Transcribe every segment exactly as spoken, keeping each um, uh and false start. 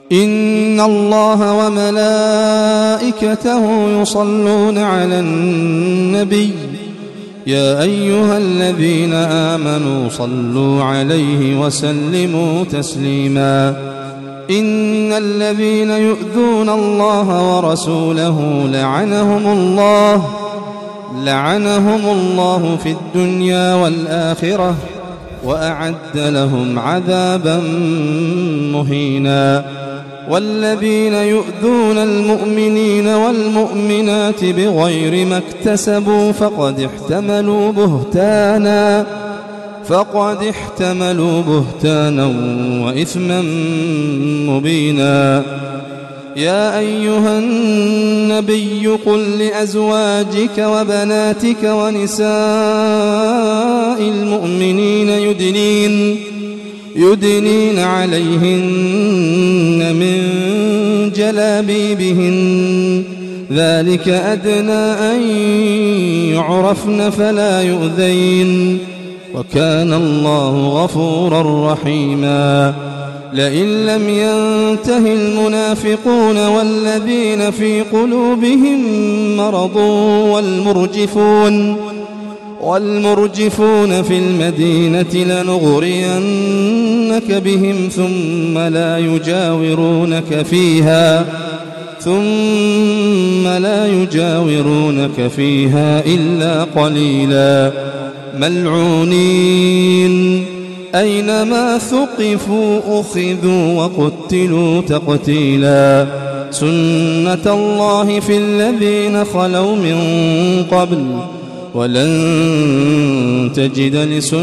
إن الله وملائكته يصلون على النبي يا أيها الذين آمنوا صلوا عليه وسلموا تسليما إن الذين يؤذون الله ورسوله لعنهم الله لعنهم الله في الدنيا والآخرة وأعد لهم عذابا مهينا والذين يؤذون المؤمنين والمؤمنات بغير ما اكتسبوا فقد احتملوا بهتانا فقد احتملوا بهتانا وإثما مبينا يا أيها النبي قل لأزواجك وبناتك ونساء المؤمنين يدنين يدنين عليهن من جلابيبهن ذلك أدنى أن يعرفن فلا يؤذين وكان الله غفورا رحيما لئن لم ينته المنافقون والذين في قلوبهم مرض والمرجفون والمرجفون في المدينة لنغرينك بهم ثم لا يجاورونك فيها ثم لا يجاورونك فيها إلا قليلا ملعونين أينما ثقفوا أخذوا وقتلوا تقتيلا سنة الله في الذين خلوا من قبل ولن تجد لسنة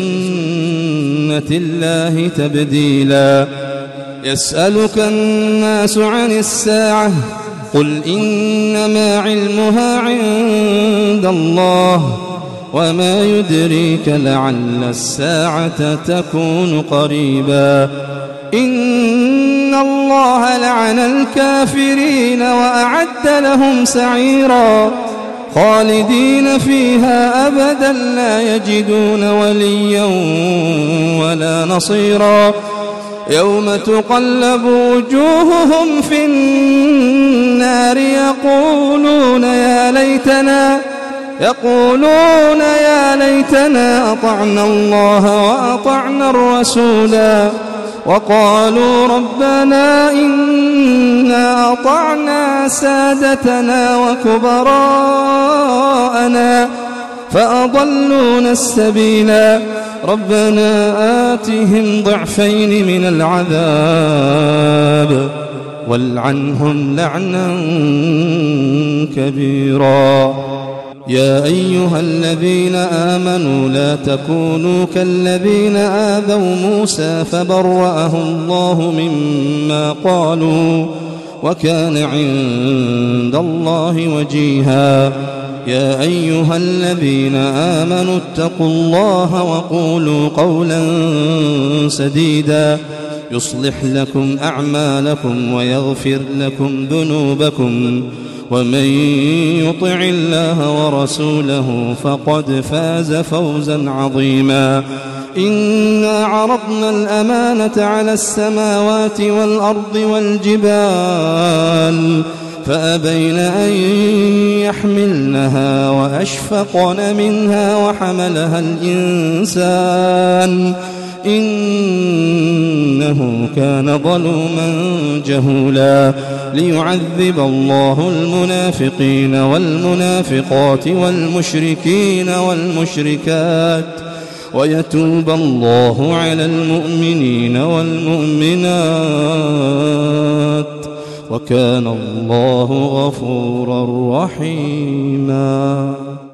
الله تبديلا يسألك الناس عن الساعة قل إنما علمها عند الله وما يدريك لعل الساعة تكون قريبا إن الله لعن الكافرين وأعد لهم سعيرا خالدين فيها أبدا لا يجدون وليا ولا نصيرا يوم تقلب وجوههم في النار يقولون يا ليتنا يقولون يا ليتنا أطعنا الله وأطعنا الرسولا وقالوا ربنا إنا أطعنا سادتنا وكبراءنا فأضلونا السبيلا ربنا آتهم ضعفين من العذاب والعنهم لعنا كبيرا يا أيها الذين آمنوا لا تكونوا كالذين آذوا موسى فبرأه الله مما قالوا وكان عند الله وجيها يا أيها الذين آمنوا اتقوا الله وقولوا قولا سديدا يصلح لكم أعمالكم ويغفر لكم ذنوبكم ومن يطع الله ورسوله فقد فاز فوزا عظيما إنا عرضنا الأمانة على السماوات والأرض والجبال فأبين أن يحملنها وأشفقن منها وحملها الإنسان إنه كان ظلوما جهولا ليعذب الله المنافقين والمنافقات والمشركين والمشركات ويتوب الله على المؤمنين والمؤمنات وكان الله غفورا رحيما.